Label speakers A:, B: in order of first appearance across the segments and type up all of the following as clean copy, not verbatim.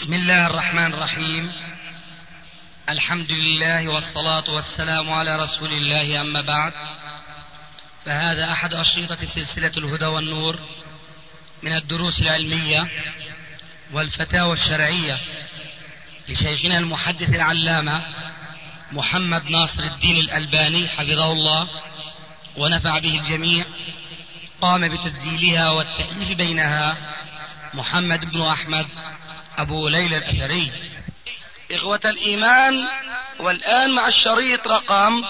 A: بسم الله الرحمن الرحيم. الحمد لله والصلاة والسلام على رسول الله، أما بعد، فهذا أحد أشرطة سلسلة الهدى والنور من الدروس العلمية والفتاوى الشرعية لشيخنا المحدث العلامة محمد ناصر الدين الألباني حفظه الله ونفع به الجميع. قام بتسجيلها والتأليف بينها محمد بن أحمد أبو ليلى الأثري. إخوة الإيمان، والآن مع الشريط رقم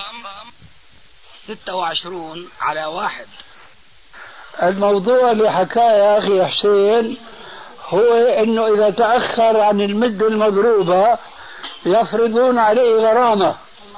A: 26 على 1.
B: الموضوع اللي حكاه يا أخي حسين هو أنه إذا تأخر عن المدة المضروبة يفرضون عليه غرامة.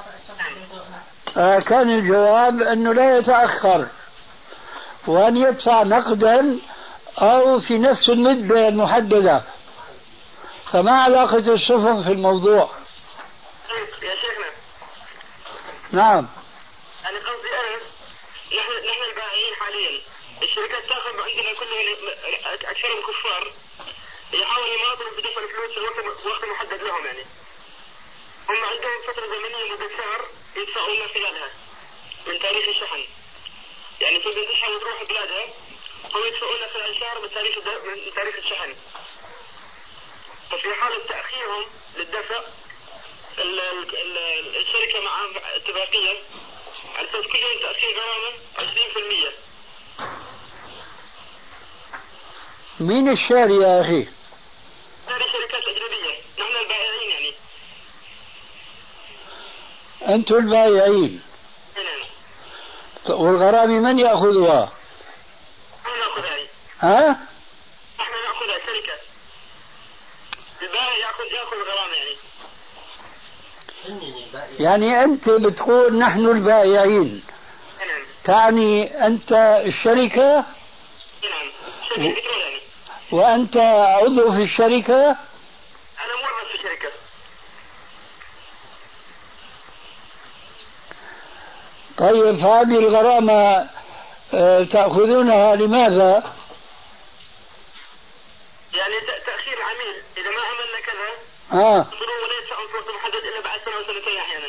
B: كان الجواب أنه لا يتأخر، وأن يدفع نقدا أو في نفس المدة المحددة. فما علاقة السفن في الموضوع؟
C: يا شيخنا،
B: نعم،
C: أنا قصدي نحن البائعين حاليا الشركات تأخذ عندنا كلهم أكثرهم كفار يحاولوا يماطلوا بدفع الفلوس في وقت محدد لهم. يعني هم عندهم فترة زمنية مدة شهر يدفعوا لنا خلالها من تاريخ الشحن. يعني تبدأ تشحن وتروح بلادها، هم يدفعوا لنا خلال شهر من تاريخ الشحن. ففي حالة تأخيرهم للدفع الشركة معها اتفاقية على أساس كل يوم تأخير غرامة 20%.
B: مين الشاري يا أخي؟
C: هذه شركات أجنبية، نحن البائعين. يعني
B: أنتم البائعين.
C: نعم.
B: والغرامة من يأخذها؟
C: نحن نأخذها.
B: ها؟
C: نحن نأخذها شركة. البائع يأخذ الغرامة.
B: يعني أنت بتقول نحن البائعين،
C: نعم.
B: تعني أنت الشركة؟
C: نعم، شركة بترول يعني.
B: وأنت عضو في الشركة؟
C: أنا موظف في شركة.
B: طيب، هذه الغرامة تأخذونها لماذا؟
C: يعني تأخير العميل إذا ما عملنا كذا ينظرون ولا يدفعون فلوس محدد إلا بعد سنة وسنتين أحيانا.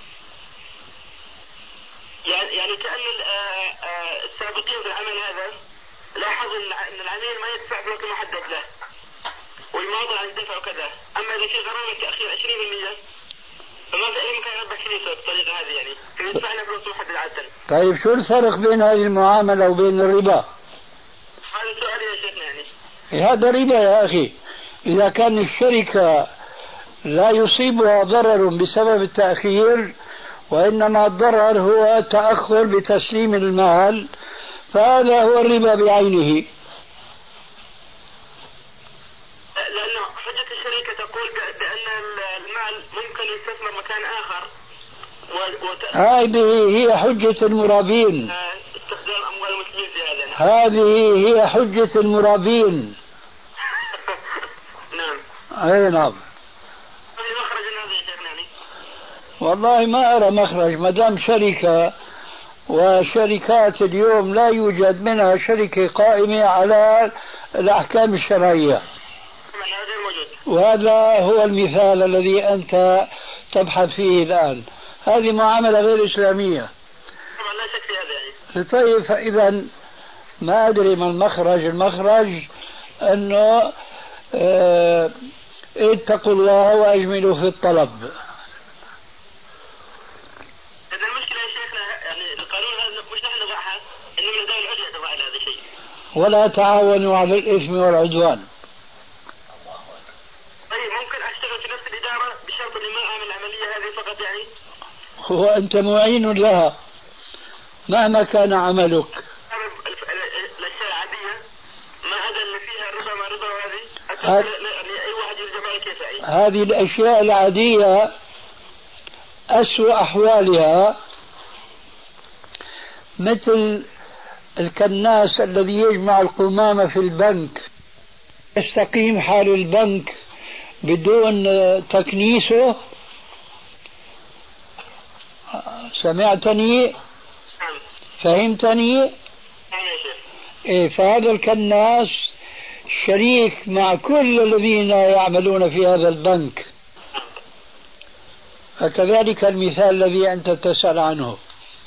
C: يعني كأن السابقين في العمل هذا لاحظوا أن العميل ما يدفع فلوس محدد له ويماطل عن الدفع وكذا. أما إذا في غرامة تأخير 20% فما في أي مكان يربح فلوسه بالطريقة هذه، يعني فيدفعنا فلوس محدد عادة.
B: طيب، شو الفرق بين هذه المعاملة وبين الربا؟
C: هذا سؤالي يا شيخنا. يعني
B: هذا ربا يا أخي. إذا كان الشركة لا يصيبها ضرر بسبب التأخير، وإنما الضرر هو تأخر بتسليم المال، فهذا هو الربا بعينه.
C: لأن حجة الشركة تقول بأن المال ممكن يستثمر مكان آخر
B: هذه هي حجة المرابين.
C: استخدام أموال المسلمين في هذا.
B: هذه هي حجة المرابين.
C: نعم.
B: أي نعم.
C: مخرج هذا يا شيخنا؟
B: والله ما أرى مخرج، ما دام شركة، وشركات اليوم لا يوجد منها شركة قائمة على الأحكام الشرعية، وهذا هو المثال الذي أنت تبحث فيه الآن. هذه معاملة غير إسلامية.
C: طبعا لا شك في هذا. يعني
B: طيب، فإذا ما أدري ما المخرج. المخرج أنه اتقوا الله وأجملوا في الطلب.
C: إذا المشكلة يا شيخنا، يعني القانون هذا مش نحن نضعها، إنما الدولة العليا تضع هذا الشيء.
B: ولا تعاونوا على الإثم والعدوان.
C: طيب، ممكن أشتغل في نفس الإدارة بشرط إني ما أعمل العملية هذه فقط يعني؟
B: هو أنت معين لها مهما كان عملك.
C: الأشياء العادية ما هذا اللي فيها الربا ما ربا، وهذه أي واحد يرجع على كيف.
B: هذه الأشياء العادية أسوأ أحوالها مثل الكناس الذي يجمع القمامة في البنك، يستقيم حال البنك بدون تكنيسه. سمعتني؟ فهمتني؟ فهذا الكناس شريك مع كل الذين يعملون في هذا البنك. فكذلك المثال الذي أنت تسأل عنه.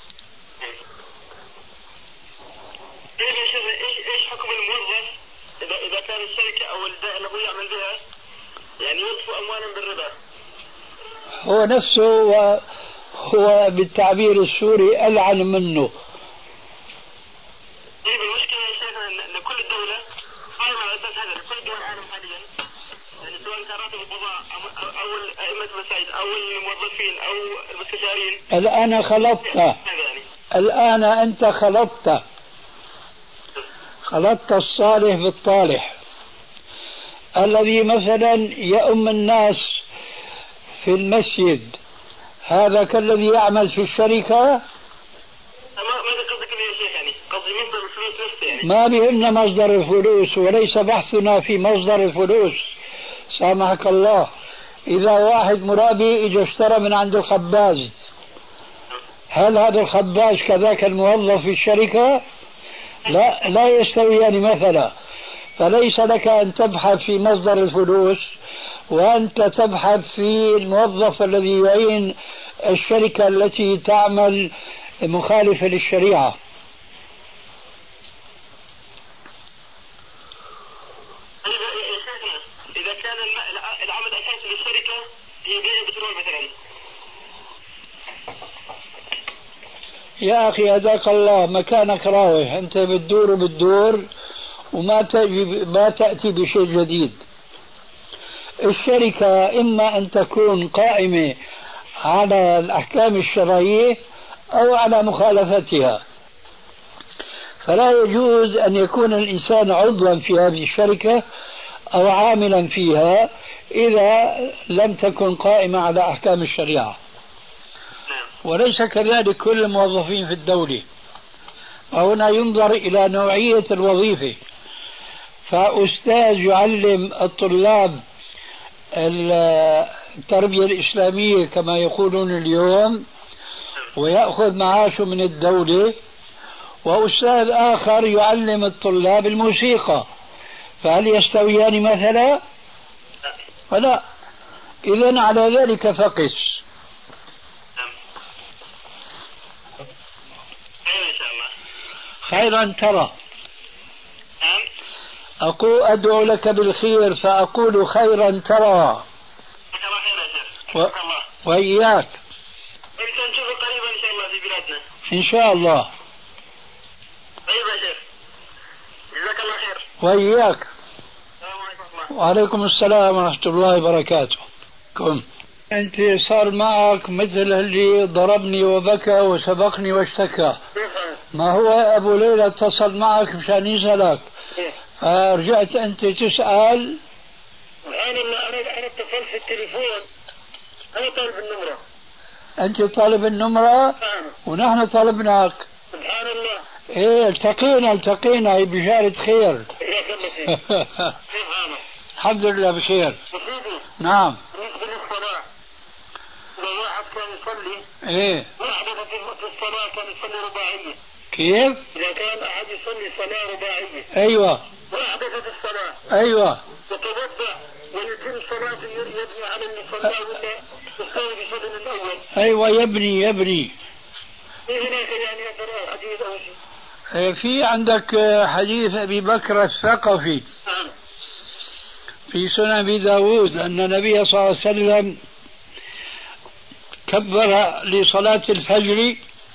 C: ايش حكم الموظف اذا كان الشركه او البيئه اللي هو يعمل بها يعني يطفو اموالا بالربا؟
B: هو نفسه هو بالتعبير السوري ألعن منه.
C: طيب المشكله يا شيخنا ان كل الدوله قائمه على اساس هذا، كل دول العالم حاليا يعني سواء كان راتب القضاء او ائمه المساجد او الموظفين او المستشارين.
B: الآن خلطت، الآن أنت خلطت الصالح بالطالح. الذي مثلا يؤم الناس في المسجد هذا كالذي يعمل في الشركة.
C: ماذا قصدك يا شيخ؟ يعني قصدي مصدر الفلوس نفسه يعني.
B: ما بهمنا مصدر الفلوس، وليس بحثنا في مصدر الفلوس. سامحك الله، إذا واحد مرابي إجا اشترى من عند الخباز، هل هذا الخباز كذاك الموظف في الشركة؟ لا يستويان مثلا. فليس لك أن تبحث في مصدر الفلوس وأنت تبحث في الموظف الذي يعين الشركة التي تعمل مخالفة للشريعة.
C: إذا كان العمل الأساسي للشركة هي بيع البترول مثلا.
B: يا أخي هداك الله، مكانك راوح، أنت بتدور وما تأتي بشيء جديد. الشركة إما أن تكون قائمة على الأحكام الشرعية أو على مخالفتها، فلا يجوز أن يكون الإنسان عضوا في هذه الشركة أو عاملا فيها إذا لم تكن قائمة على أحكام الشريعة. وليس كذلك كل الموظفين في الدولة. وهنا ينظر إلى نوعية الوظيفة. فأستاذ يعلم الطلاب التربية الإسلامية كما يقولون اليوم ويأخذ معاشه من الدولة، وأستاذ آخر يعلم الطلاب الموسيقى، فهل يستويان مثلا؟ فلا. إذن على ذلك فقس. خيرا ترى. أدعو لك بالخير فأقول خيرا ترى. وإياك.
C: نشوفك قريبا إن شاء الله في بلادنا.
B: إن شاء الله.
C: طيب يا شيخ، جزاك الله خير.
B: وإياك. وعليكم السلام ورحمة الله وبركاته. أنت صار معك مثل اللي ضربني وبكى وسبقني واشتكى. ما هو أبو ليلى اتصل معك مشان يسألك، فرجعت أنت تسأل.
C: سبحان الله، أنا اتصلت في التليفون، أنا طالب النمرة.
B: أنت طالب النمرة ونحن طلبناك.
C: سبحان الله.
B: إيه التقينا هي بشارة خير. الحمد لله بخير. نعم.
C: بالنسبة للصلاة، إذا واحد كان يصلي
B: إيه
C: وحدة في الصلاة كان يصلي رباعية.
B: كيف؟
C: إذا كان أحد يصلي صلاة رباعية.
B: أيوة.
C: وحدة في الصلاة.
B: أيوة.
C: يتوضأ ويتم صلاته يبني على اللي صلى ولا يستوي بصدر الأول.
B: أيوة يبني.
C: في هناك يعني أثر حديث أو شيء.
B: في عندك حديث أبي بكر الثقفي في سنن أبي داود أن النبي صلى الله عليه وسلم كبر لصلاة الفجر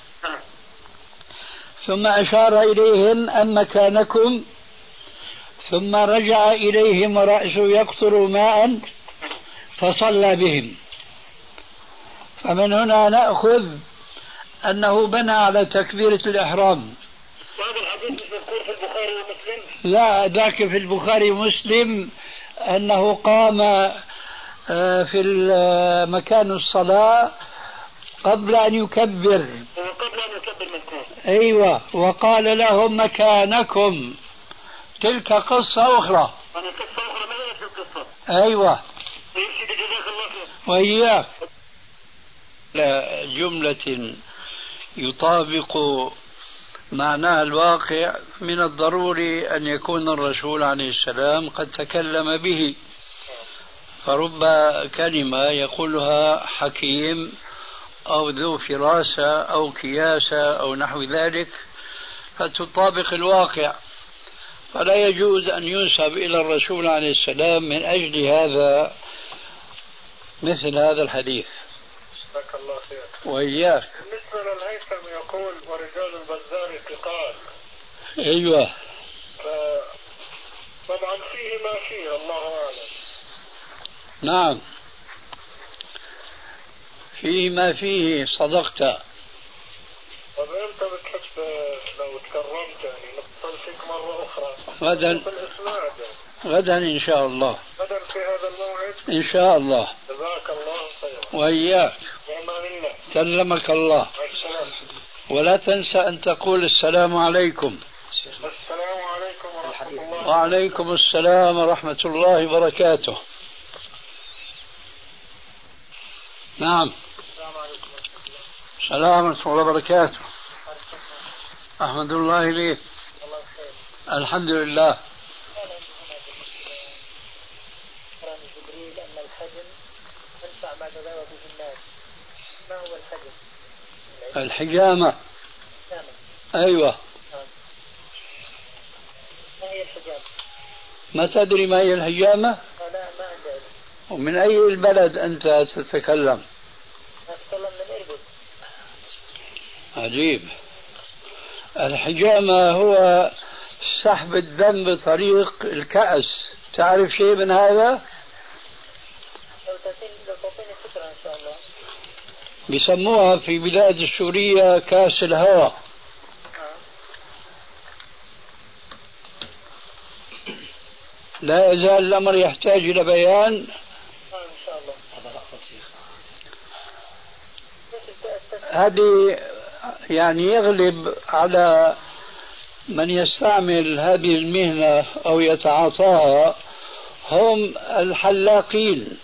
B: ثم أشار إليهم أن مكانكم، ثم رجع إليهم ورأسه يقطر ماء فصلى بهم. فمن هنا نأخذ أنه بنى على تكبيرة الإحرام.
C: هذا الحديث مذكور في البخاري ومسلم؟
B: لا، ذاك في البخاري ومسلم أنه قام في مكان الصلاة قبل أن يكبر.
C: قبل أن يكبر مذكور.
B: أيوة، وقال لهم مكانكم. تلك قصة أخرى.
C: أنا قصة أخرى ما هي القصة.
B: أيوة.
C: جزاك الله خير.
B: وإياك. جملة يطابق معناها الواقع من الضروري أن يكون الرسول عليه السلام قد تكلم به، فرب كلمة يقولها حكيم أو ذو فراسة أو كياسة أو نحو ذلك فتطابق الواقع، فلا يجوز أن ينسب إلى الرسول عليه السلام من أجل هذا مثل هذا الحديث.
D: جزاك الله خير.
B: وإياك.
D: بالنسبة للهيثم يقول ورجال البزار ثقال.
B: أيوه.
D: طبعا فيه ما فيه الله أعلم.
B: نعم فيه ما فيه، صدقت.
D: طب أنت بتحب لو تكرمت يعني نتصل فيك مرة أخرى
B: غدا غدا إن شاء الله.
D: غدا في هذا الموعد
B: إن شاء الله.
D: جزاك الله خيرا.
B: وإياك.
D: بأمان الله.
B: سلمك الله. ولا تنسى أن تقول السلام عليكم.
D: السلام عليكم ورحمة الله.
B: وعليكم السلام ورحمة الله وبركاته. نعم. السلام ورحمة الله وبركاته. أحمد الله إليك. الحمد لله.
E: جبريل أن الحجم ينفع ما تداوى به الناس. ما هو الحجم؟
B: الحجامة. أيوة.
E: ما هي الحجامة؟
B: ما تدري ما هي الحجامة؟
E: لا ما أدري.
B: ومن أي البلد أنت تتكلم؟
E: أتكلم من إربد.
B: عجيب. الحجامة هو سحب الدم بطريق الكأس، تعرف شيء من هذا؟
E: لو تعطيني فكرة إن شاء الله.
B: بيسموها في بلاد السورية كاس الهواء. لا يزال الأمر يحتاج إلى بيان.
E: إن شاء الله.
B: هذه يعني يغلب على من يستعمل هذه المهنة أو يتعاطاها هم الحلاقين.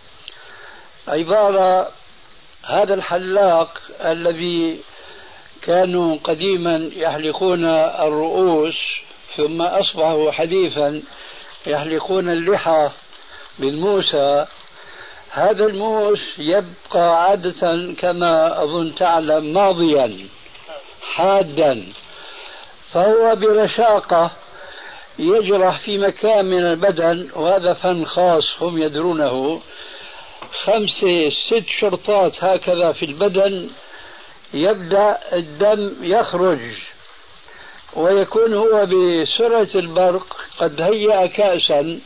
B: عبارة هذا الحلاق الذي كانوا قديما يحلقون الرؤوس ثم أصبحوا حديثا يحلقون اللحى بالموسى، هذا الموس يبقى عادة كما أظن تعلم ماضيا حادا، فهو برشاقة يجرح في مكان من البدن، وهذا فن خاص هم يدرونه، 5-6 شرطات هكذا في البدن، يبدأ الدم يخرج، ويكون هو بسرعة البرق قد هيأ كأسا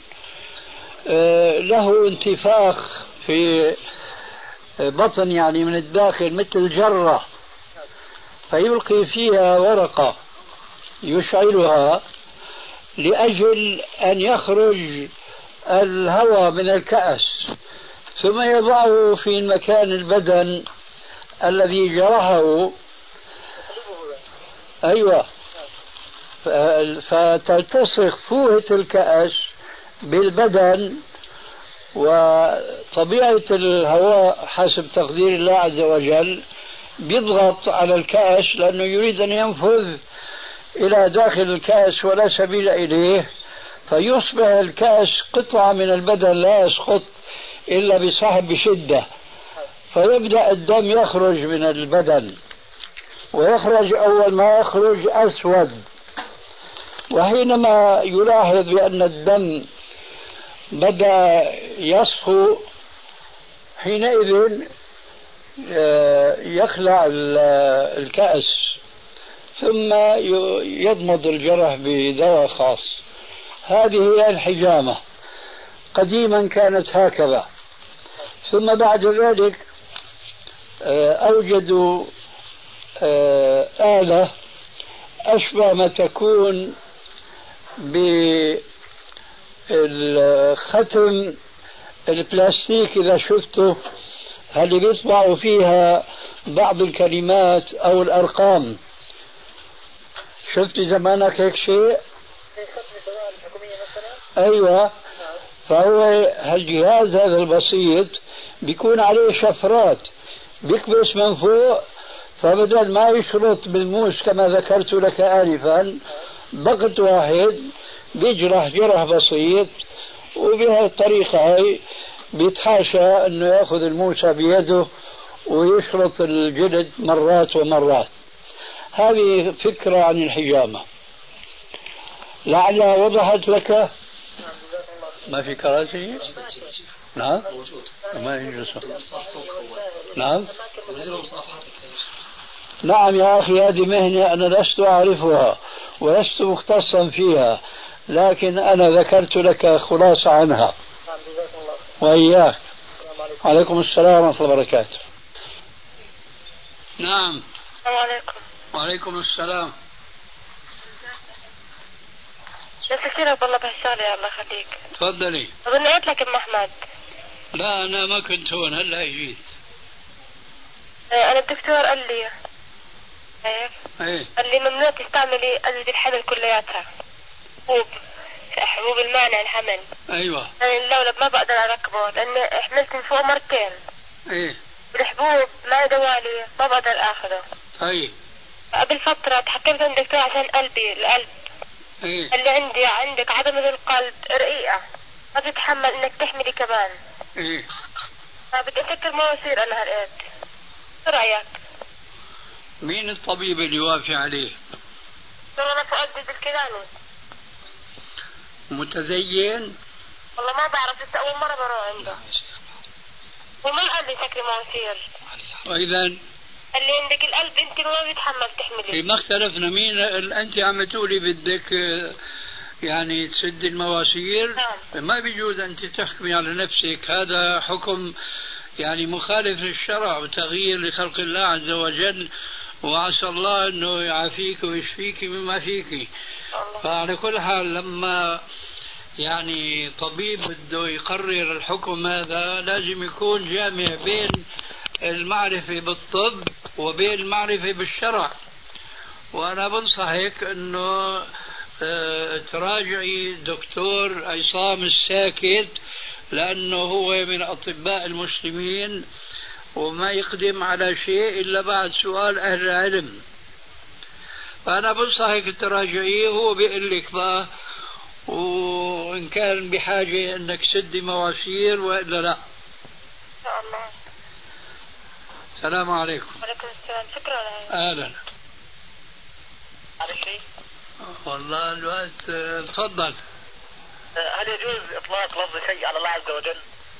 B: له انتفاخ في بطن يعني من الداخل مثل جرة، فيلقي فيها ورقة يشعلها لأجل أن يخرج الهواء من الكأس، ثم يضعه في مكان البدن الذي جرحه. أيوة. فتلتصق فوهة الكأس بالبدن، وطبيعة الهواء حسب تقدير الله عز وجل بيضغط على الكأس لأنه يريد أن ينفذ إلى داخل الكأس ولا سبيل إليه، فيصبح الكأس قطعة من البدن لا يسقط إلا بسحب بشدة، فيبدأ الدم يخرج من البدن، ويخرج أول ما يخرج أسود، وحينما يلاحظ بأن الدم بدأ يصفو حينئذ يخلع الكأس ثم يضمد الجرح بدواء خاص. هذه هي الحجامة، قديما كانت هكذا، ثم بعد ذلك أوجدوا آلة أشبه ما تكون بالختم البلاستيك إذا شفته، اللي بيطبعوا فيها بعض الكلمات أو الأرقام. شفت زمانك هيك شيء؟ أيوة. فهو الجهاز هذا البسيط بيكون عليه شفرات، بيكبس من فوق فبدل ما يشرط بالموس كما ذكرت لك آنفا ضغط واحد بيجرح جرح بسيط، وبهالطريقة هي بيتحاشى أنه يأخذ الموسى بيده ويشرط الجلد مرات ومرات. هذه فكرة عن الحجامة، لعلها وضحت لك. ما في كراسي؟ نعم ما يجلس. نعم نعم يا أخي، هذه مهنة أنا لست أعرفها ولست مختصا فيها، لكن أنا ذكرت لك خلاصة عنها. وإياك. عليكم السلام ورحمة الله وبركاته. نعم.
F: السلام عليكم.
B: وعليكم السلام.
F: شكرا والله بهالشغلة، يا الله يخليك.
B: تفضلي.
F: أظن قلت لك أم أحمد.
B: لا أنا ما كنت هون، هلا جيت.
F: أنا الدكتور قال لي
B: ايه
F: قال لي ممنوع تستعملي أزج الحمل كلياتها، حبوب المانع الحمل.
B: ايوه.
F: يعني اللولب ما بقدر اركبه لان حملت من فوق مرتين.
B: ايه.
F: والحبوب ما دوالي ما بقدر اخذه.
B: طيب.
F: قبل فترة تحكمت عند الدكتور عشان القلب.
B: ايه.
F: قال لي عندك عضلة القلب رقيقة ما بتتحمل انك تحملي كمان.
B: ايه.
F: فبدي اسكر مواسير انا هالقد. شو رايك؟
B: مين الطبيب اللي وافي عليه؟
F: انا فؤاد الكيلاني.
B: متزين؟
F: والله ما بعرف، لسه اول مرة بروح عنده. وما قال لي سكري مواسير.
B: واذا
F: قال لي عندك القلب انت ما بيتحمل تحملي.
B: ما اختلفنا. مين انت عم تقولي بدك يعني تسد المواسير؟
F: نعم.
B: ما بيجوز انت تحكمي على نفسك، هذا حكم يعني مخالف للشرع وتغيير لخلق الله عز وجل، وعسى الله انه يعافيك ويشفيك مما فيك. فعلى كل حال لما يعني طبيب بده يقرر الحكم هذا لازم يكون جامع بين المعرفة بالطب وبين المعرفة بالشرع. وأنا بنصحك أنه تراجعي دكتور عصام الساكت، لأنه هو من أطباء المسلمين وما يقدم على شيء إلا بعد سؤال أهل العلم. فأنا بنصحك تراجعيه، هو بيقول لك بقى وإن كان بحاجة أنك سدي مواسير وإلا لا.
F: إن شاء الله.
B: السلام عليكم.
F: وعليكم السلام. شكرا.
B: أهلا.
C: على شيء؟
B: والله الوقت. تفضل.
C: هل يجوز إطلاق لفظ شيء على الله عز وجل؟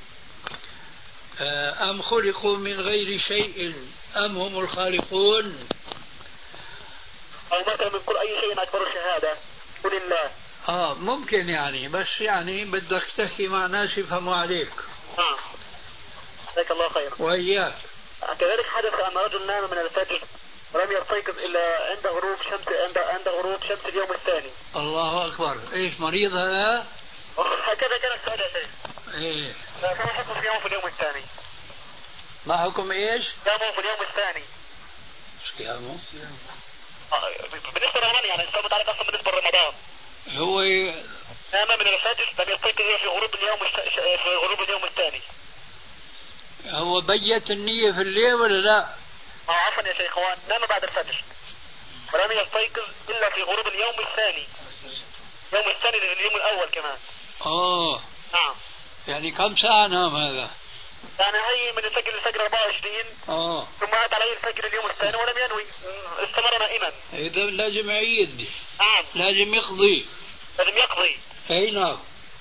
B: أم خلقوا من غير شيء أم هم الخالقون؟
C: أو مثلا من كل أي شيء أكبر الشهادة قل الله.
B: ممكن يعني، بس يعني بدك تحكي مع ناس يفهموا عليك.
C: جزاك الله خير.
B: وإياك.
C: كذلك حدث أن رجل نام من الفجر ولم يستيقظ إلا عند غروب شمس اليوم الثاني.
B: الله أكبر. إيش مريض هذا؟
C: هكذا كان السؤال يا شيخ.
B: إيه.
C: فما حكم صيامه في اليوم الثاني؟
B: ما حكم إيش؟
C: صيامه في اليوم الثاني.
B: صيامه؟
C: بالنسبة لرمضان يعني الصيام متعلق أصلا بالنسبة لرمضان.
B: هو
C: نام من الفجر لم يستيقظ في غروب اليوم الثاني.
B: هو بيت النية في الليل ولا لا؟
C: عفوا يا شيخ، هو نام بعد الفجر ولم يستيقظ إلا في غروب اليوم الثاني. اليوم الثاني لليوم الأول كمان. نعم.
B: يعني كم ساعة نام هذا؟
C: يعني هي من الفجر للفجر 24. ثم أتى عليه الفجر اليوم الثاني ولم ينوي، استمر نائما.
B: إذا لازم يعيد.
C: نعم.
B: لازم يقضي. أي نعم.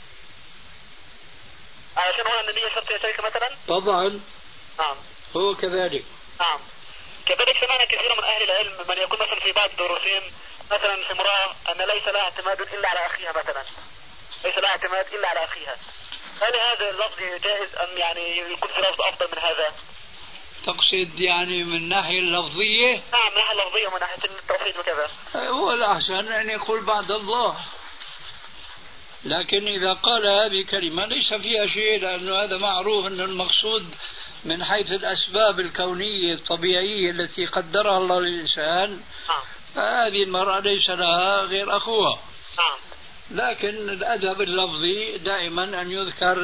C: عشان هو النبي شرط يا شيخ مثلا؟
B: طبعا.
C: نعم.
B: هو كذلك.
C: نعم. كذلك سمعنا كثير من أهل العلم من يقول مثلا في بعض دروسهم مثلا في امرأة أن ليس لها اعتماد إلا على أخيها مثلا. ليس لها اعتماد إلا على أخيها. هل هذا اللفظ جائز أم يعني يكون في لفظ أفضل من هذا؟
B: تقصد يعني من الناحية اللفظية؟
C: نعم من الناحية اللفظية ومن ناحية التوحيد وكذا.
B: هو الأحسن أن يقول بعد الله، لكن إذا قال هذه كلمة ليس فيها شيء، لأنه هذا معروف أن المقصود من حيث الأسباب الكونية الطبيعية التي قدرها الله للإنسان. فهذه المرأة ليس لها غير أخوها. لكن الأدب اللفظي دائما أن يذكر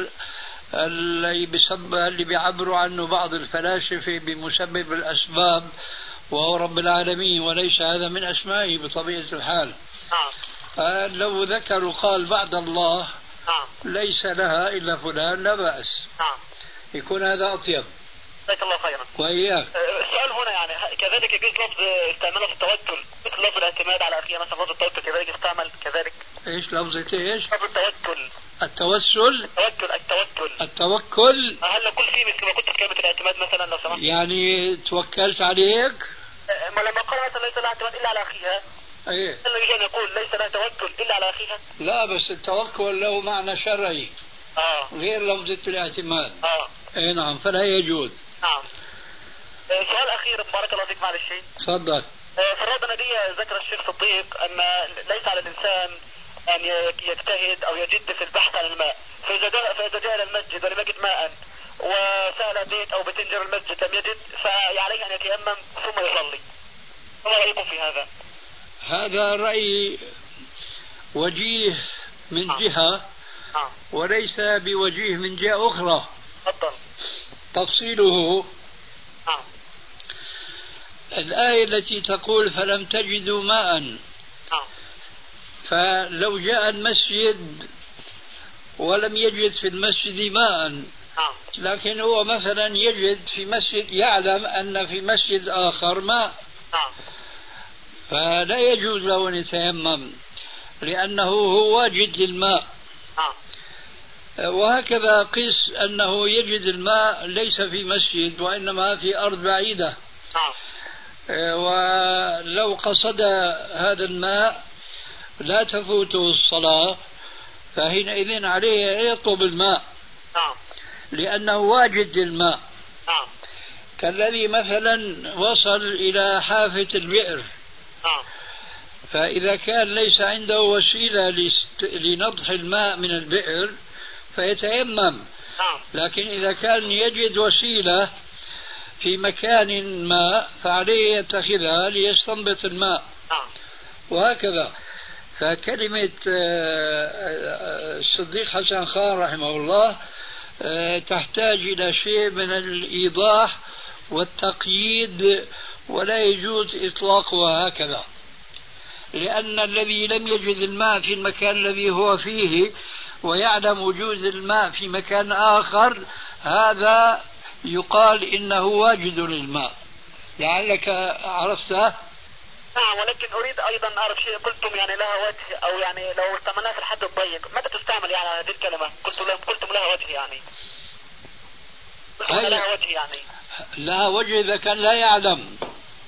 B: اللي بيعبروا عنه بعض الفلاسفة بمسبب الأسباب وهو رب العالمين وليس هذا من أسمائه بطبيعة الحال. لو ذكر وقال بعد الله ليس لها إلا فلان لا بأس، يكون هذا أطيب.
C: جزاك الله خيرا.
B: وإياك.
C: السؤال هنا يعني كذلك يجوز لفظ استعماله في التوكل مثل لفظ الاعتماد على أخيه، مثلا لفظ التوكل كذلك يستعمل كذلك.
B: إيش لفظة إيش؟
C: لفظ التوكل.
B: التوسل. التوكل.
C: هل نقول فيه مثل ما كنت في كلمة الاعتماد مثلا لو سمحت؟
B: يعني توكلت عليك؟
C: ما لما قال مثلا ليس لها اعتماد إلا على أخيها.
B: ايه.
C: هل يجوز أن يقول ليس لها توكل إلا على أخيها؟
B: لا بس التوكل له معنى شرعي. غير لفظة الاعتماد. اي نعم فلا يجوز.
C: نعم. سؤال أخير بارك الله فيك معلش.
B: تفضل.
C: في الروضة الندية ذكر الشيخ صديق أن ليس على الإنسان أن يجتهد أو يجد في البحث عن الماء، فإذا جاء إلى المسجد ولم يجد ماء وسأل بيت أو بتنجر المسجد لم يجد فعليه أن يتيمم ثم يصلي. ما رأيكم في هذا؟
B: هذا رأي وجيه من جهة وليس بوجيه من جهة أخرى. تفصيله الآية التي تقول فلم تجدوا ماء، فلو جاء المسجد ولم يجد في المسجد ماء لكن هو مثلا يجد في مسجد، يعلم أن في مسجد آخر ماء، فلا يجوز له أن يتيمم لأنه هو واجد للماء. وهكذا قس أنه يجد الماء ليس في مسجد وإنما في أرض بعيدة، ولو قصد هذا الماء لا تفوته الصلاة، فحينئذ عليه أن يطلب الماء لأنه واجد للماء. كالذي مثلا وصل إلى حافة البئر، فإذا كان ليس عنده وسيلة لنضح الماء من البئر فيتيمم، لكن إذا كان يجد وسيلة في مكان ما فعليه يتخذها ليستنبط الماء، وهكذا. فكلمة الصديق حسن خان رحمه الله تحتاج إلى شيء من الإيضاح والتقييد، ولا يجوز إطلاقها هكذا، لأن الذي لم يجد الماء في المكان الذي هو فيه ويعلم وجود الماء في مكان آخر هذا يقال إنه واجد للماء. لعلك عرفته؟
C: نعم، ولكن أريد أيضا أعرف شيء. قلتم يعني لها وجه، أو يعني لو استعملناها في الحد الضيق متى تستعمل يعني هذه الكلمة؟ قلتم لها وجه يعني لها وجه يعني
B: لها وجه إذا كان لا يعلم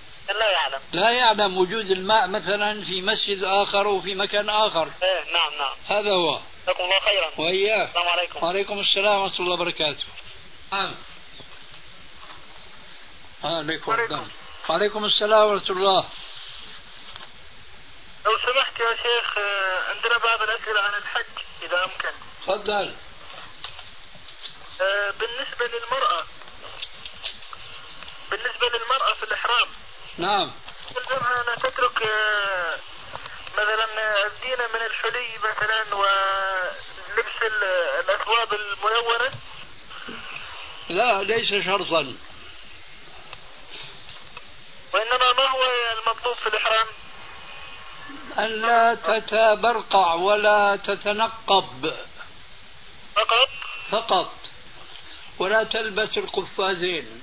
B: وجود الماء مثلا في مسجد آخر وفي مكان آخر.
C: نعم.
B: هذا هو.
C: جزاكم الله خيرا.
B: وإياك.
C: السلام عليكم.
B: وعليكم السلام ورحمة الله وبركاته. وعليكم السلام ورحمة الله.
C: لو سمحت يا شيخ عندنا بعض الأسئلة عن الحج إذا أمكن.
B: تفضل.
C: بالنسبة للمرأة في الإحرام.
B: نعم.
C: تلزمها أن تترك مثلا الزينة من الحلي مثلا ولبس الأثواب الملونة؟
B: لا ليس شرطا،
C: وإنما ما هو المطلوب في الإحرام؟
B: أن لا تتبرقع ولا تتنقب فقط ولا تلبس القفازين.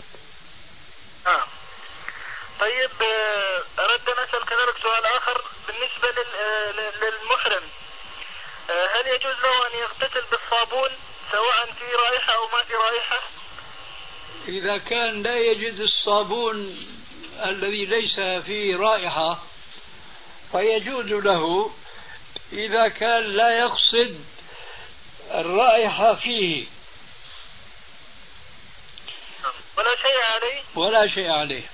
C: طيب أردت أن أسأل كذلك سؤال آخر بالنسبة للمحرم، هل يجوز له أن يغتسل بالصابون سواء في رائحة أو ما في رائحة؟
B: إذا كان لا يجد الصابون الذي ليس فيه رائحة فيجوز له إذا كان لا يقصد الرائحة فيه ولا شيء عليه.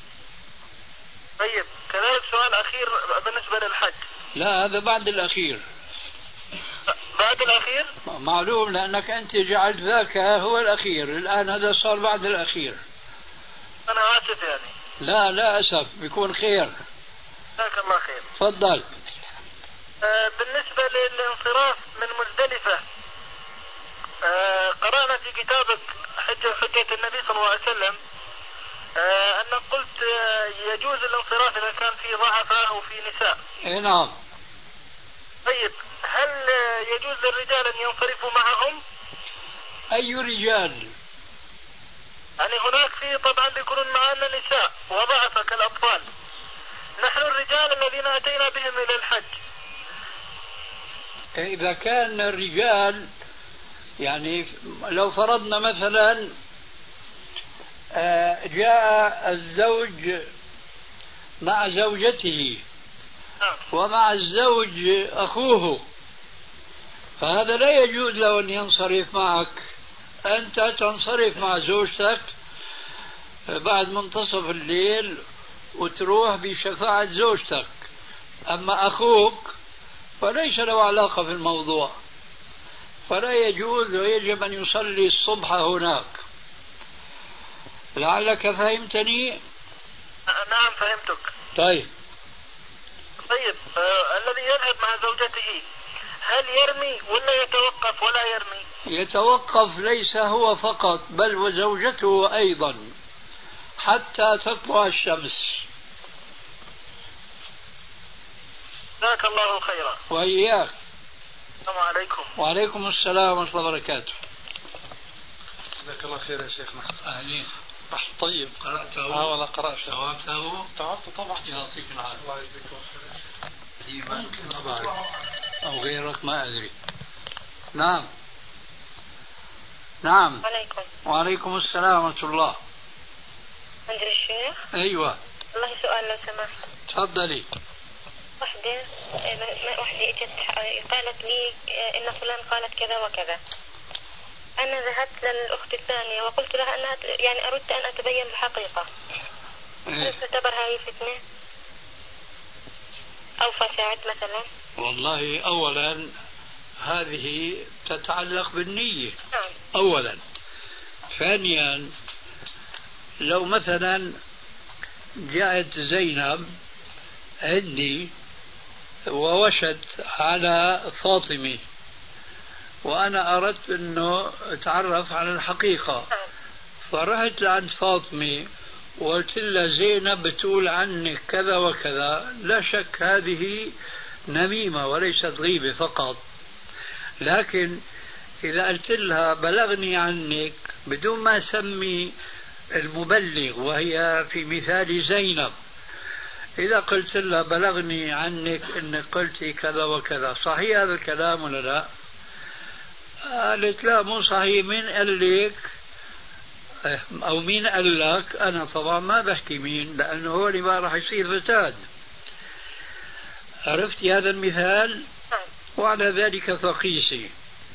C: طيب كذلك سؤال أخير بالنسبة للحج.
B: لا هذا بعد الأخير.
C: بعد الأخير؟
B: معلوم، لأنك أنت جعلت ذاك هو الأخير، الآن هذا صار بعد الأخير.
C: أنا آسف يعني.
B: لا أسف، بيكون خير.
C: جزاك الله خير.
B: تفضل.
C: بالنسبة للانصراف من مزدلفة، قرأنا في كتابك حجة النبي صلى الله عليه وسلم
D: أنا قلت يجوز الانصراف إذا كان في ضعفاء أو في نساء.
B: نعم.
D: طيب هل يجوز للرجال أن ينصرفوا معهم؟
B: أي رجال؟
D: يعني هناك في طبعا بيكونون معنا نساء وضعفاء كالأطفال، نحن الرجال الذين أتينا بهم إلى الحج.
B: إذا كان الرجال يعني لو فرضنا مثلا جاء الزوج مع زوجته ومع الزوج أخوه، فهذا لا يجوز له أن ينصرف معك. أنت تنصرف مع زوجتك بعد منتصف الليل وتروح بشفاعة زوجتك، أما أخوك فليس له علاقة في الموضوع، فلا يجوز ويجب أن يصلي الصبح هناك. لعلك فهمتني؟
D: نعم فهمتك.
B: طيب
D: الذي يذهب مع زوجته هل يرمي ولا يتوقف ولا يرمي؟
B: يتوقف، ليس هو فقط بل وزوجته أيضا حتى تطلع الشمس.
D: جزاك الله خيرا.
B: وإياك.
D: السلام عليكم.
B: وعليكم السلام ورحمة الله وبركاته.
G: جزاك الله خير يا شيخنا.
B: أهلين.
G: طيب
B: قرأته؟
G: والله قرأت.
B: جوابته؟
G: جوابته طبعا.
B: يعطيك العافية.
G: الله يجزيك خير.
B: طبعا أو غيرك ما أدري. نعم. نعم.
F: عليكم.
B: وعليكم السلام ورحمة الله.
F: عندي الشيخ.
B: أيوة.
F: والله سؤال لو سمحت.
B: تفضلي.
F: وحدة اجت قالت لي ان فلان قالت كذا وكذا. انا ذهبت للاخت الثانية وقلت لها انها يعني اردت ان اتبين الحقيقة. هل تعتبر هذه فتنة او فساد مثلا؟
B: والله اولا هذه تتعلق بالنية.
F: نعم.
B: اولا. ثانيا لو مثلا جاءت زينب عندي ووشت على فاطمة وأنا أردت أنه أتعرف على الحقيقة، فرحت لعند فاطمة وقلت لها زينب بتقول عنك كذا وكذا، لا شك هذه نميمة وليست غيبة فقط. لكن إذا قلت لها بلغني عنك بدون ما أسمي المبلغ، وهي في مثال زينب، إذا قلت لها بلغني عنك إنك قلتي كذا وكذا، صحيح هذا الكلام ولا لا؟ قالت لا مو صحيح. مين قال لك أو مين قال لك؟ أنا طبعا ما بحكي مين، لأنه هو اللي ما راح يصير فساد. عرفتي هذا المثال؟ وعلى ذلك فقيسي.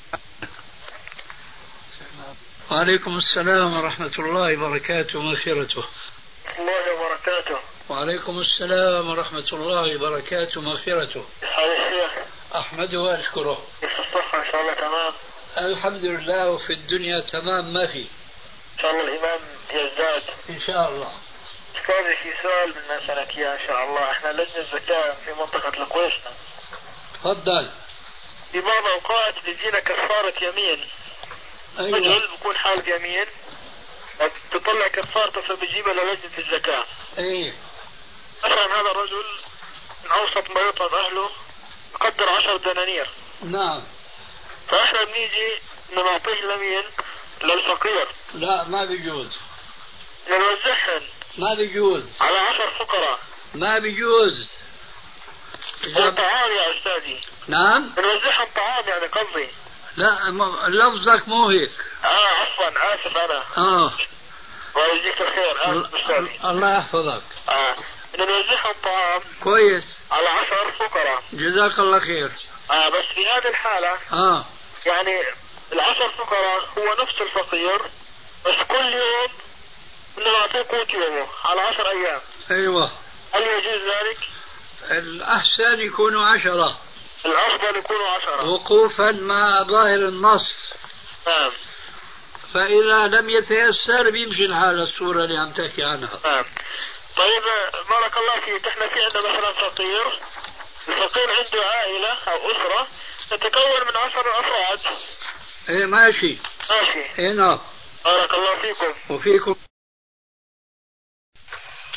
B: وعليكم السلام ورحمة الله وبركاته ومغفرته.
D: الله وبركاته.
B: وعليكم السلام ورحمة الله وبركاته ومغفرته.
D: حال الشيخ؟
B: أحمده وأشكره.
D: كيف الصحة؟ إن شاء الله تمام.
B: الحمد لله، وفي الدنيا تمام ما في.
D: إن شاء الله الإيمان يزداد.
B: إن شاء الله.
D: أستاذي في سؤال بدنا نسألك إياه إن شاء الله. إحنا لجنة زكاة في منطقة القويسنا.
B: تفضل.
D: في بعض الأوقات بيجينا كفارة يمين.
B: أيوة.
D: رجل بكون حالة يمين تطلع كفارته فبيجيبها للجنة الزكاة.
B: إيه.
D: مثلا هذا الرجل من أوسط ما يطعم أهله يقدر 10 دنانير.
B: نعم.
D: فإحنا بنيجي نعطيه اليمين للفقير.
B: لا ما بيجوز.
D: نوزعهن.
B: ما بيجوز.
D: على 10 فقراء.
B: ما بيجوز.
D: طعام يا أستاذي.
B: نعم.
D: نوزعهم طعام يعني قصدي.
B: لا لفظك مو هيك.
D: عفوا آسف أنا. ويجزيك الخير. آسف أستاذي.
B: الله يحفظك.
D: نوزعهم طعام.
B: كويس.
D: على 10 فقراء.
B: جزاك الله خير.
D: بس في هذه الحالة يعني 10 فقراء هو نفس الفقير، بس كل يوم نعطيه قوت يومه على 10 أيام.
B: أيوة.
D: هل يجوز ذلك؟
B: الأحسن يكونوا 10.
D: الأفضل يكونوا 10
B: وقوفا مع ظاهر النص.
D: نعم.
B: فإذا لم يتيسر بيمشي الحال الصورة اللي عم تحكي عنها.
D: نعم. طيب بارك الله فيك. احنا في عندنا مثلا فقير، الفقير عنده عائلة أو أسرة تتكون من 10 أفراد.
B: ايه ماشي.
D: ماشي.
B: ايه نعم.
D: بارك الله فيكم.
B: وفيكم.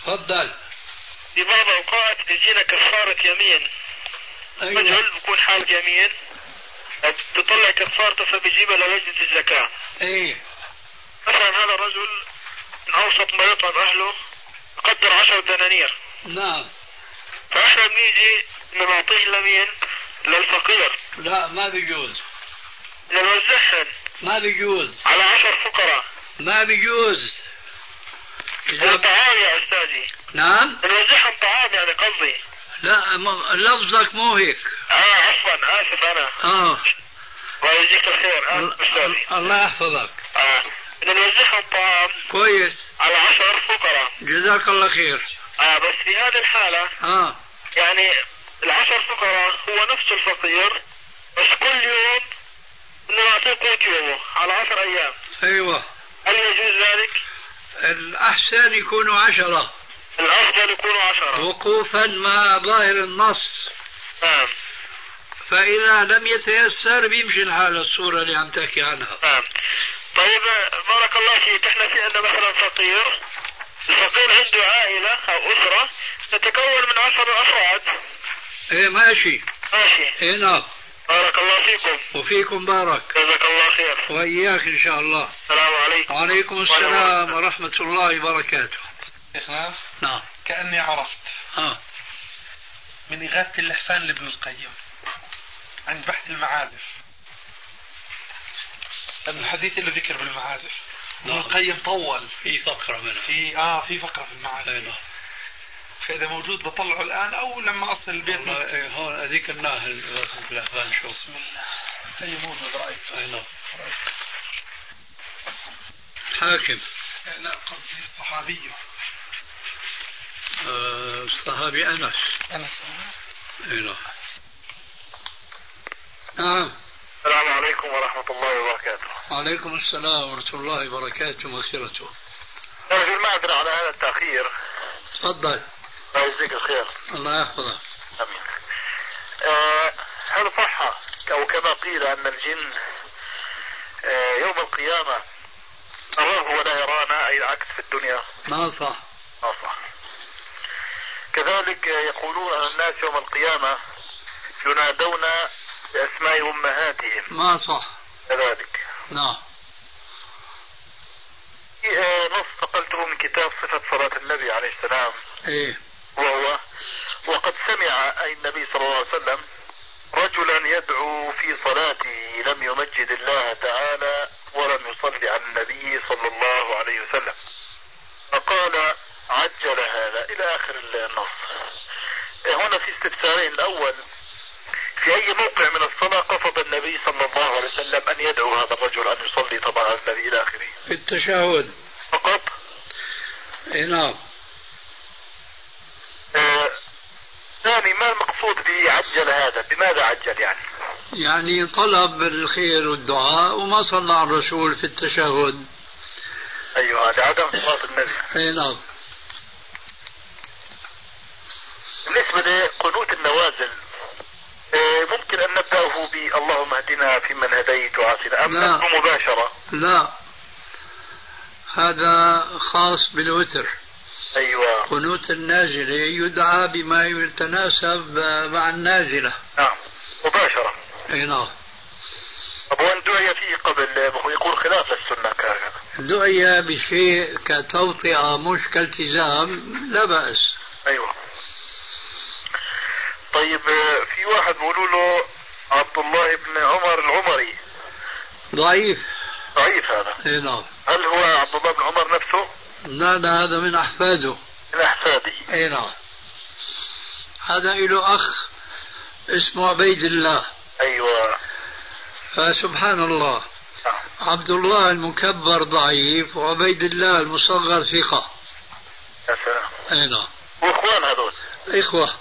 B: تفضل.
D: في بعض الأوقات بيجينا كفارة يمين.
B: أيوة.
D: رجل بيكون حال يمين بتطلع كفارته فبيجيبها للجنة الزكاة.
B: ايه.
D: مثلا هذا الرجل من أوسط ما يطعم أهله قدر 10 دنانير.
B: نعم.
D: فإحنا بنيجي نعطيه لمين؟ للفقير.
B: لا ما بيجوز.
D: نوزعهن.
B: ما بيجوز.
D: على 10 فقراء.
B: ما بيجوز.
D: طعام يا أستاذي.
B: نعم.
D: نوزعهم طعام يعني قصدي.
B: لا لفظك مو هيك.
D: عفوا آسف أنا. الله يجزيك الخير. أستاذي.
B: الله يحفظك.
D: نوزعهم طعام.
B: كويس.
D: على 10 فقراء.
B: جزاك الله خير.
D: بس في هذه الحالة. يعني 10 فقراء هو نفس الفقير بس كل يوم نعطيه قوت يومه على 10 أيام.
B: أيوة.
D: هل يجوز ذلك؟
B: الأحسن يكونوا 10.
D: الأفضل يكونوا 10
B: وقوفا مع ظاهر النص.
D: نعم.
B: فإذا لم يتيسر بيمشي الحال الصورة اللي عم تحكي عنها.
D: نعم. طيب بارك الله فيك. احنا في عندنا مثلا فقير. الفقير عنده عائلة أو أسرة تتكون من 10 أفراد.
B: ايه ماشي. ايه نعم.
D: بارك الله فيكم.
B: وفيكم بارك.
D: جزاك الله خير.
B: وإياك إن شاء الله.
D: السلام عليكم.
B: وعليكم السلام ورحمة الله وبركاته.
G: شيخنا.
B: نعم.
G: كأني عرفت. من إغاثة اللحفان لابن القيم عند بحث المعازف. الحديث اللي ذكر بالمعازف. ابن القيم طول
B: في فقرة منه.
G: في فقرة في المعازف. فإذا موجود بطلعه الآن أو لما أصل البيت.
B: هون هذيك الناهل في الأفغان. شوف.
G: بسم الله. هي موجود رأيك.
B: نعم. حاكم.
G: لا قصدي الصحابي.
B: الصحابي أنس. نعم. نعم.
D: السلام عليكم ورحمة الله وبركاته.
B: وعليكم السلام ورحمة الله وبركاته ومغفرته.
D: أرجو المعذرة على هذا التأخير.
B: تفضل.
D: الله يجزيك الخير.
B: الله يحفظك.
D: آمين. هل صح أو كما قيل أن الجن يوم القيامة نراه ولا يرانا أي العكس في الدنيا؟
B: ما صح.
D: ما صح. كذلك يقولون أن الناس يوم القيامة ينادون بأسماء أمهاتهم.
B: ما صح.
D: كذلك.
B: نعم.
D: نص نقلته من كتاب صفة صلاة النبي عليه السلام.
B: إيه.
D: وهو وقد سمع أي النبي صلى الله عليه وسلم رجلا يدعو في صلاته لم يمجد الله تعالى ولم يصلي على النبي صلى الله عليه وسلم فقال عجل هذا إلى آخر النص. هنا في استفسارين. الأول في أي موقع من الصلاة قصد النبي صلى الله عليه وسلم أن يدعو هذا الرجل أن يصلي طبعا على النبي إلى آخره؟
B: في التشهد
D: فقط.
B: نعم.
D: ثاني ما المقصود بعجل هذا؟ بماذا عجل يعني؟
B: يعني طلب الخير والدعاء وما صلى على الرسول في التشهد.
D: أيوة لعدم صلاة النبي.
B: نعم.
D: بالنسبة لقنوت النوازل ممكن أن نبدأه اللهم اهدنا فيمن هديت وعافنا أم نبدأ مباشرة؟
B: لا هذا خاص بالوتر.
D: أيوة.
B: قنوت النازلة يدعى بما يتناسب مع النازلة.
D: نعم مباشرة.
B: أي نعم.
D: طب وان دعي فيه قبل يقول خلاف للسنة كذا؟
B: دعي بشيء كتوطئة مش كالتزام لا بأس.
D: أيوة. طيب في واحد بيقولوا له عبد الله بن عمر العمري
B: ضعيف.
D: ضعيف هذا.
B: اي نعم.
D: هل هو عبد الله بن عمر نفسه؟
B: لا هذا من أحفاده.
D: من أحفاده.
B: اي نعم. هذا له أخ اسمه عبيد الله.
D: أيوة.
B: فسبحان الله عبد الله المكبر ضعيف وعبيد الله المصغر ثقة.
D: يا سلام.
B: اي نعم.
D: واخوان هذول؟
B: إخوة.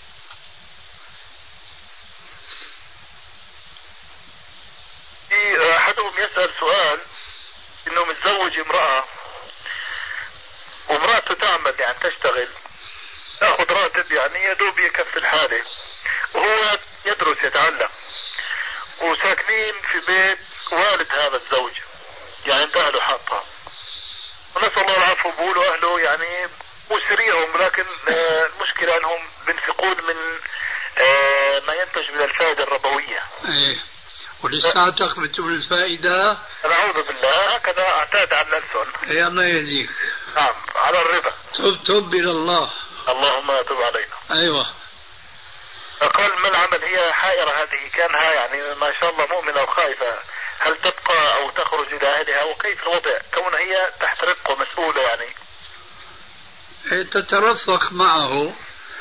D: في أحدهم يسأل سؤال إنه متزوج امرأة وامرأته تعمل يعني تشتغل تأخذ راتب يعني يدوب يكفي الحالة وهو يدرس يتعلم وساكنين في بيت والد هذا الزوج يعني انت أهله حاطها ونسأل الله العفو بقولوا أهله يعني وسريهم، لكن المشكلة أنهم بينفقون من ما ينتج من الفائدة الربوية.
B: إيه، ولساتك بتقول الفائدة.
D: نعوذ بالله، هكذا اعتاد على الألسن.
B: إيه الله يهديك.
D: نعم، على الربا.
B: تب إلى الله.
D: اللهم تب علينا.
B: أيوة.
D: قال ما العمل؟ هي حائرة هذه، كانها يعني ما شاء الله مؤمنة وخائفة، هل تبقى أو تخرج إلى أهلها؟ وكيف الوضع كون هي تحت رق ومسؤولة يعني؟
B: تترفق معه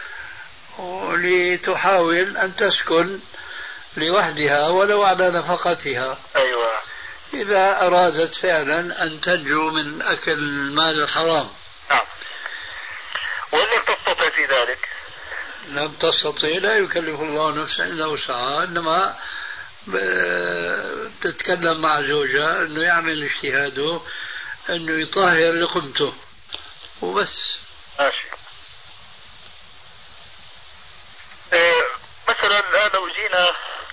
B: ولتحاول أن تسكن لوحدها ولو على نفقتها.
D: أيوة.
B: إذا أرادت فعلا أن تنجو من أكل المال الحرام.
D: نعم. وإن لم تستطع في ذلك؟
B: لم تستطيع، لا يكلف الله نفسا إلا وسعها، إنما تتكلم مع زوجها أنه يعمل اجتهاده أنه يطهر لقمته وبس.
D: ماشي. مثلا الآن لو جينا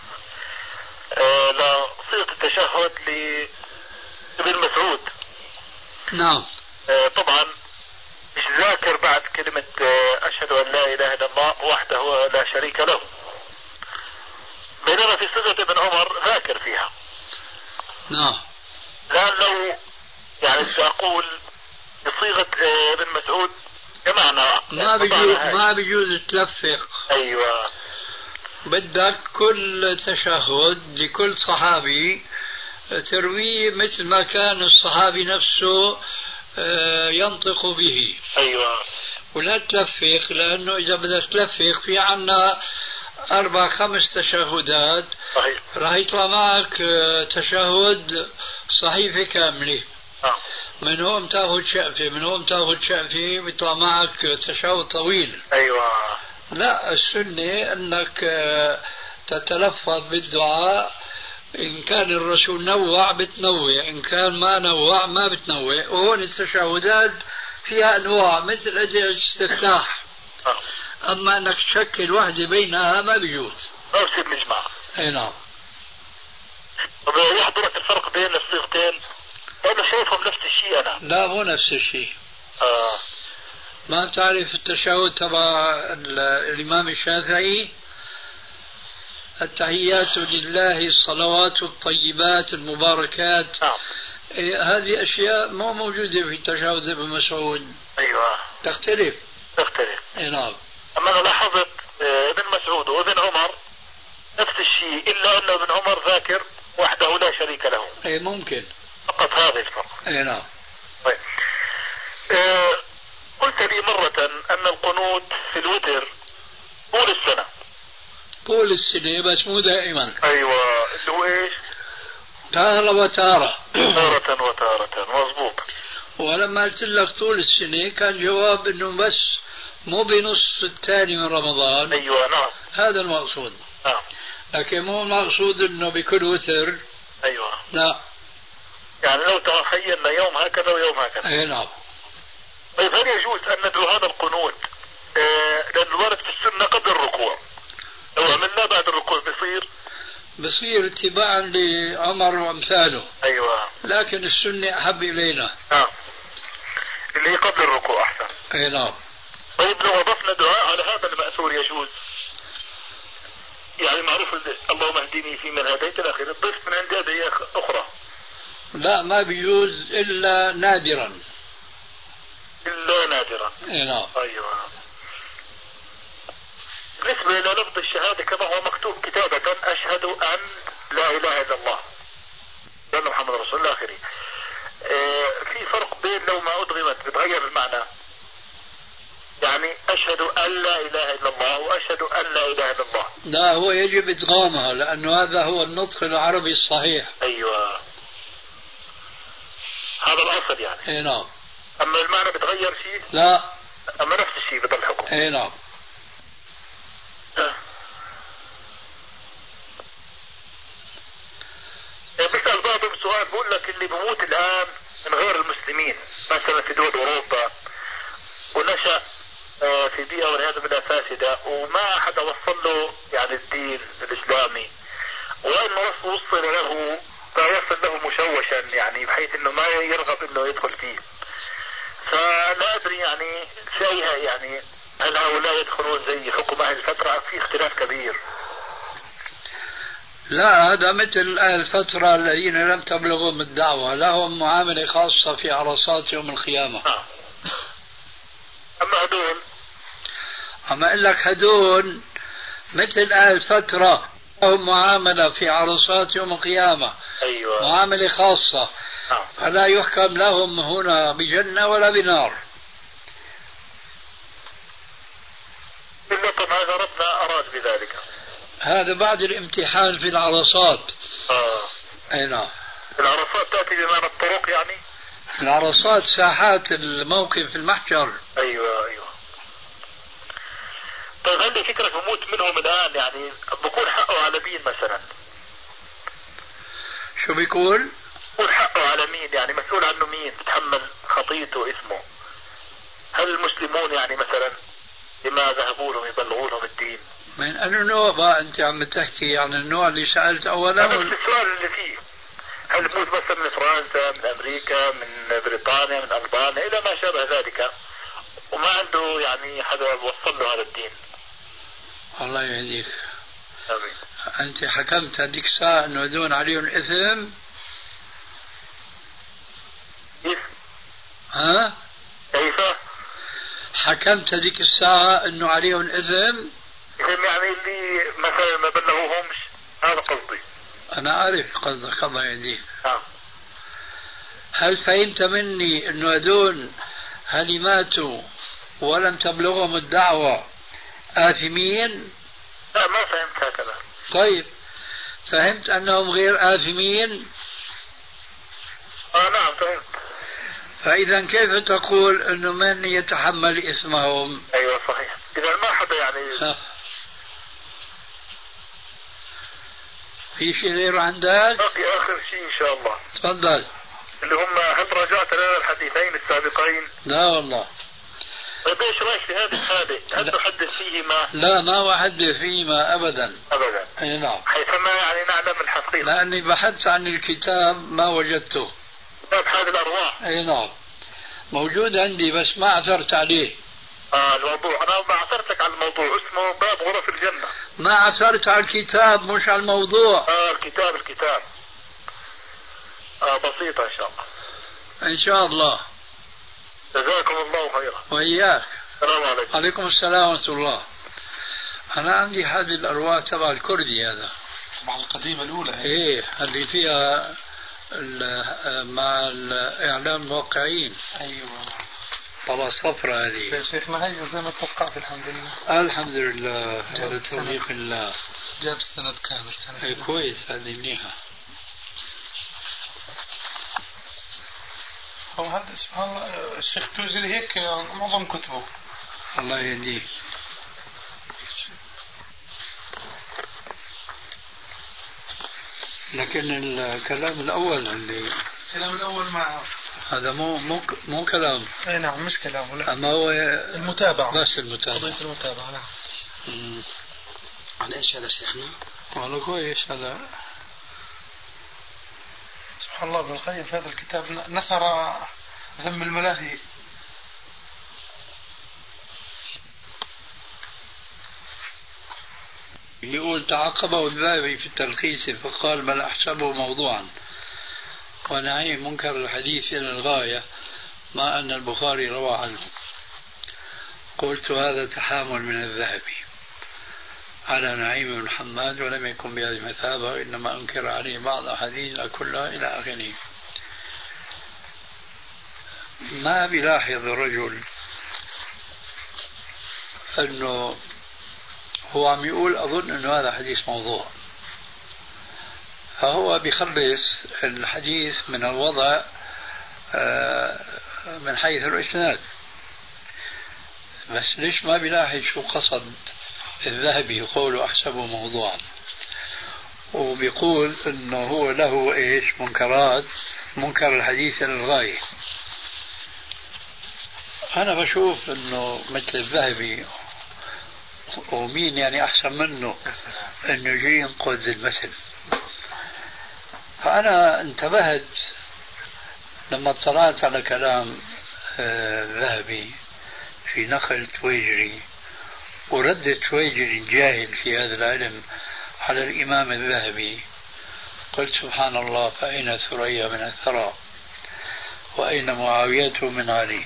D: لصيغة التشهد لابن مسعود.
B: نعم.
D: طبعا مش ذاكر بعد كلمة أشهد أن لا إله إلا الله وحده لا شريك له، بينما في صيغة ابن عمر ذاكر فيها.
B: نعم.
D: الآن لو يعني سأقول بصيغة ابن مسعود كمعنى
B: ما بيجوز تلفق.
D: أيوة.
B: بدك كل تشهد لكل صحابي ترويه مثل ما كان الصحابي نفسه ينطق به.
D: أيوة.
B: ولا تلفق، لأنه إذا بدك تلفق في عنا 4-5 تشهدات.
D: صحيح.
B: راح يطلع معك تشهد صحيفة كاملة. من هون تاخذ شقفة، من هون تاخذ شقفة، بيطلع معك تشهد طويل.
D: أيوة.
B: لا، السنة أنك تتلفظ بالدعاء، إن كان الرسول نوع بتنوع، إن كان ما نوع ما بتنوع. وهون التشهدات فيها أنواع مثل أدعية الاستفتاح. أما أنك تشكل وحدة بينها ما بيجوز.
D: ما بصير نجمع.
B: أي نعم.
D: طب يحضرك الفرق بين الصيغتين؟ أنا شايفهم نفس الشيء. أنا
B: لا، مو نفس الشيء. ما بتعرف التشهد تبع الإمام الشافعي؟ التحيات لله، الصلوات الطيبات المباركات. هذه أشياء مو موجودة في تشهد ابن مسعود.
D: أيوة.
B: تختلف.
D: أي
B: نعم.
D: أما أنا لاحظت ابن مسعود وابن عمر نفس الشيء، إلا أن ابن عمر ذاكر وحده لا شريك له.
B: أي ممكن.
D: فقط هذا الفرق.
B: أي نعم.
D: طيب. قلت لي مرة أن القنوت في الوتر طول السنة.
B: طول السنة بس مو دائما.
D: أيوة. اللي هو إيش؟
B: تارة وتارة.
D: تارة وتارة. مضبوط.
B: ولما قلت لك طول السنة كان جواب إنه بس مو بنص الثاني من رمضان.
D: أيوة. نعم.
B: هذا المقصود.
D: نعم.
B: لكن مو المقصود إنه بكل وتر.
D: أيوة.
B: لا.
D: يعني لو تخيلنا يوم هكذا ويوم هكذا.
B: أي نعم.
D: طيب هل يجوز أن ندعو هذا القنوت لأن الوارد في السنة قبل الركوع، لو عملنا بعد الركوع بصير
B: اتباعا لعمر وأمثاله.
D: أيوة.
B: لكن السنة أحب إلينا.
D: اللي قبل الركوع أحسن.
B: أي نعم.
D: طيب لو أضفنا دعاء على هذا المأثور يجوز؟ يعني معروف اللهم اهدني فيمن هديت إلى آخره، الضيف من عندي أدعية أخرى.
B: لا، ما بيجوز إلا نادرا.
D: أي نعم. أيوة. بالنسبة إلى لفظ الشهادة كما هو مكتوب كتابة أشهد أن لا إله إلا الله وأن محمد رسول الله آخره، في فرق بين لو ما أدغمت بتغير المعنى؟ يعني أشهد أن لا إله إلا الله وأشهد أن لا إله إلا الله.
B: لا، هو يجب إدغامها لأنه هذا هو النطق العربي الصحيح.
D: أيوة. هذا الأصل يعني.
B: أي نعم.
D: أما المعنى بتغير شيء؟
B: لا.
D: أما نفس الشيء بضل حكم.
B: أي نعم.
D: بسأل بعضهم سؤال، بقول لك اللي بموت الآن من غير المسلمين مثلا في دول أوروبا ونشأ في بيئة والعياذ بالله فاسدة وما أحد وصل له يعني الدين الإسلامي، وإنه وصل له فيصل له مشوشا يعني بحيث إنه ما يرغب إنه يدخل فيه، فلا أدري يعني فيها يعني هل هؤلاء يدخلون زي حكم أهل الفترة في اختلاف كبير؟
B: لا، هذا مثل الفترة الذين لم تبلغهم الدعوة لهم معاملة خاصة في عرصات يوم القيامة.
D: أما هدول
B: أما أقول لك هدول مثل أهل الفترة لهم معاملة في عرصات يوم القيامة.
D: أيوة.
B: معاملة خاصة. فلا يحكم لهم هنا بجنة ولا بنار.
D: بالنسبة ماذا ربنا أراد بذلك؟
B: هذا بعد الامتحان في العرصات. أي نعم.
D: العرصات تأتي بمعنى الطرق يعني؟
B: العرصات ساحات الموقف في المحشر.
D: أيوة. طيب عندي فكرة بموت منهم الآن يعني بكون حقه على مين مثلا؟
B: شو بيقول؟
D: بكون حقه على مين يعني مسؤول عنه مين تتحمل خطيته اسمه؟ هل المسلمون يعني مثلا لما ذهبوا لهم يبلغوا لهم الدين؟
B: من أي نوع بقى أنت عم تحكي عن النوع اللي سألت أولا؟
D: نفس السؤال اللي فيه. هل موت مثلا من فرنسا من أمريكا من بريطانيا من ألبانيا إلى ما شابه ذلك وما عنده يعني حدا وصل له هذا الدين؟
B: الله يهديك.
D: آمين.
B: أنت حكمت هذيك الساعة أنه دون عليهم إثم؟
D: كيف؟
B: ها؟
D: كيف؟
B: حكمت هذيك الساعة أنه عليهم إثم؟
D: يعني اللي مثلا ما بلغوهمش هذا قصدي.
B: أنا أعرف قصدك الله يهديك.
D: هل
B: فهمت مني أنه هدول هل ماتوا ولم تبلغهم الدعوة آثمين؟
D: لا ما فهمت هكذا.
B: طيب فهمت أنهم غير آثمين؟
D: نعم فهمت.
B: فإذا كيف تقول أنه من يتحمل إثمهم؟
D: أيوة صحيح. إذا ما حدا يعني
B: في شيء غير عندك؟
D: باقي آخر شيء إن شاء الله.
B: تفضل.
D: اللي هم هل رجعت لنا الحديثين السابقين؟
B: لا والله.
D: طيب ايش رايك في هذه الحالة؟ هل تحدث فيهما؟
B: لا ما أحدث فيهما أبدا.
D: أبدا.
B: أي نعم.
D: حيثما يعني نعلم الحقيقة.
B: لأني بحثت عن الكتاب ما وجدته.
D: كتاب هذه الأرواح.
B: أي نعم. موجود عندي بس ما عثرت عليه.
D: الموضوع أنا ما عثرت على الموضوع اسمه باب غرف الجنة.
B: ما عثرت على الكتاب مش على الموضوع.
D: الكتاب بسيطة إن شاء الله.
B: إن شاء الله.
D: جزاكم الله خيرا.
B: وإياك.
D: السلام عليكم.
B: عليكم السلام ورحمة الله. أنا عندي هذه الأرواح تبع الكردي هذا.
G: طبعا القديمة الأولى.
B: إيه اللي فيها مع الإعلام الموقعين.
G: أيوة.
B: طبعا صفرة هذه.
G: يا شيخ ما هي زي ما توقعت الحمد لله.
B: الحمد لله على توفيق الله.
G: جاب السند كامل سنة.
B: إيه كويس هذه منيحة.
G: هو هذا سبحان الله الشيخ توزيلي هيك معظم كتبه.
B: الله يهديه. لكن الكلام الأول
G: الكلام الأول ما
B: هذا مو كلام.
G: أي نعم مش كلام لا.
B: أما هو
G: المتابعة.
B: بس المتابعة.
G: قضية المتابعة نعم.
A: عن إيش هذا شيخنا؟
B: والله كويس هذا.
G: سبحان الله ابن القيم في هذا الكتاب نثر ذم الملاهي.
B: يقول تعقبه الذهبي في التلخيص فقال بل أحسبه موضوعا ونعيم منكر الحديث إلى الغاية ما أن البخاري روى عنه. قلت هذا تحامل من الذهبي على نعيم بن حماد ولم يكن بهذه المثابة إنما أنكر عليه بعض أحاديث كلها إلى آخره. ما بيلاحظ الرجل أنه هو عم يقول أظن أنه هذا حديث موضوع فهو بيخلص الحديث من الوضع من حيث الإسناد بس ليش ما بيلاحظ شو قصد الذهبي يقول أحسبه موضوعا وبيقول أنه هو له إيش منكرات منكر الحديث للغاية. أنا بشوف أنه مثل الذهبي ومين يعني أحسن منه أنه يجي ينقذ المثل. فأنا انتبهت لما اطلعت على كلام الذهبي في نقل تويجري ورد تويجري الجاهل في هذا العلم على الإمام الذهبي، قلت سبحان الله، فأين ثريا من الثرى وأين معاوية من علي؟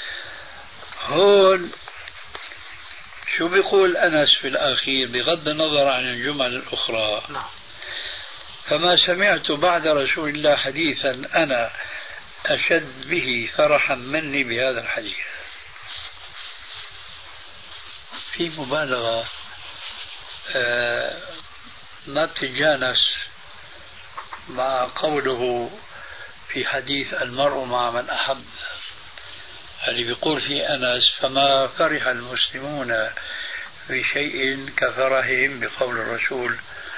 B: هون شو بيقول أنس في الأخير بغض النظر عن الجمل الأخرى؟ فما سمعت بعد رسول الله حديثا أنا أشد به فرحا مني بهذا الحديث. في مبالغة ما بتتجانس مع قوله في حديث المرء مع من أحب، اللي بيقول في أنس فما فرح المسلمون بشيء كفرحهم بقول الرسول.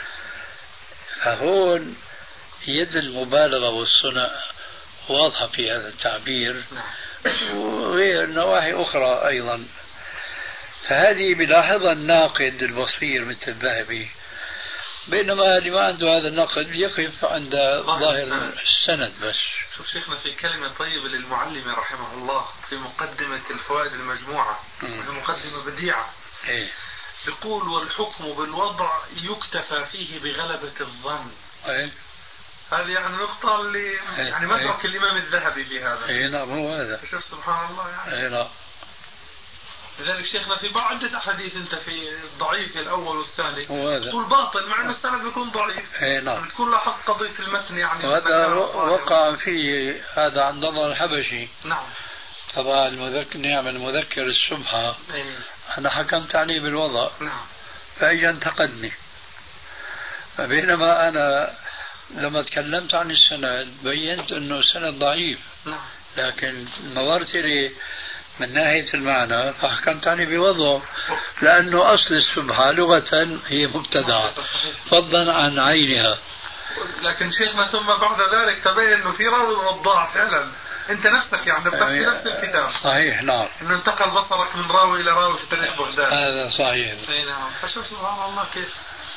B: فهون يد المبالغة والصنع واضحة في هذا التعبير، وغير نواحي أخرى أيضا. فهذه بلاحظها الناقد البصير مثل الذهبي، بينما اللي ما عنده هذا النقد يقف عند ظاهر السند بس.
G: شوف شيخنا في كلمة طيبة للمعلم رحمه الله في مقدمة الفوائد المجموعة، مقدمة بديعة، يقول والحكم بالوضع يكتفى فيه بغلبة الظن. هذه يعني النقطة اللي يعني مدرك الإمام الذهبي في هذا.
B: نعم هو هذا.
G: شوف سبحان الله يعني.
B: نعم.
G: لذلك شيخنا في بعض أحاديث أنت في الضعيف الأول والثاني تقول باطل مع أنه السند بيكون ضعيف.
B: نعم.
G: بتكون لاحظ قضية المتن يعني.
B: وهذا وقع فيه هذا عند الله الحبشي.
G: نعم.
B: طبعا المذكر السبحة أنا حكمت عليه بالوضع.
G: نعم.
B: فأجا انتقدني. فبينما أنا لما تكلمت عن السند بينت أنه السند ضعيف.
G: نعم.
B: لكن نظرت إليه من ناحية المعنى فحكمت عليه بوضعه، لأنه أصل السبحة لغة هي مبتدعة فضلا عن عينها.
G: لكن شيخنا ثم بعد ذلك تبين أنه في راوي وضاع فعلا. أنت نفسك يعني بتحكي نفس الكتاب.
B: صحيح. نعم.
G: أنه انتقل بصرك من راوي إلى راوي في تاريخ بغداد.
B: هذا صحيح.
G: نعم. فشوف سبحان الله كيف.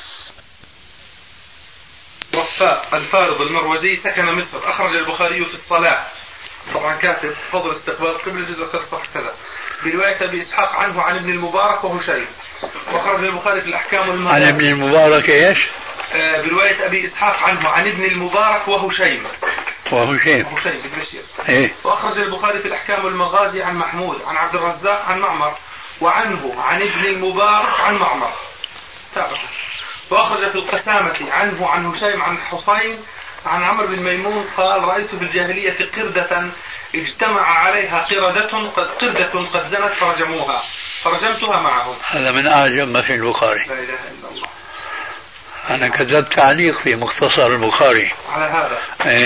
G: وفاء الفارض المروزي سكن مصر، أخرج البخاري في الصلاة، طبعا كاتب فضل استقبال قبل جزء كذا صح كذا، برواية أبي إسحاق عنه عن ابن المبارك وهشيم، وأخرج البخاري في الأحكام والمغازي.
B: عن ابن المبارك إيش؟
G: برواية أبي إسحاق عنه عن ابن المبارك وهشيم.
B: وهشيم
G: بالبشير. وأخرج البخاري في الأحكام والمغازي عن محمود عن عبد الرزاق عن معمر، وعنه عن ابن المبارك عن معمر. تابع. وأخرج في القسامة عنه عن هشيم عن حسين عن عمرو بن ميمون قال رأيت في الجاهلية قردة اجتمع عليها قردة قد زنت فرجموها فرجمتها معهم.
B: هذا من أعجب ما في البخاري.
G: لا إله إلا الله.
B: أنا كتبت تعليق في مختصر البخاري
G: على هذا.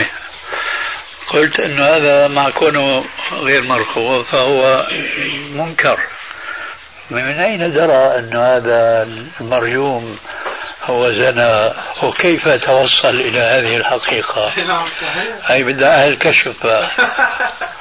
B: قلت إنه هذا مع كونه غير مرفوع فهو منكر. من أين درى أن هذا المرجوم هو زنا وكيف توصل إلى هذه الحقيقة؟ أي بدأ أهل الكشف.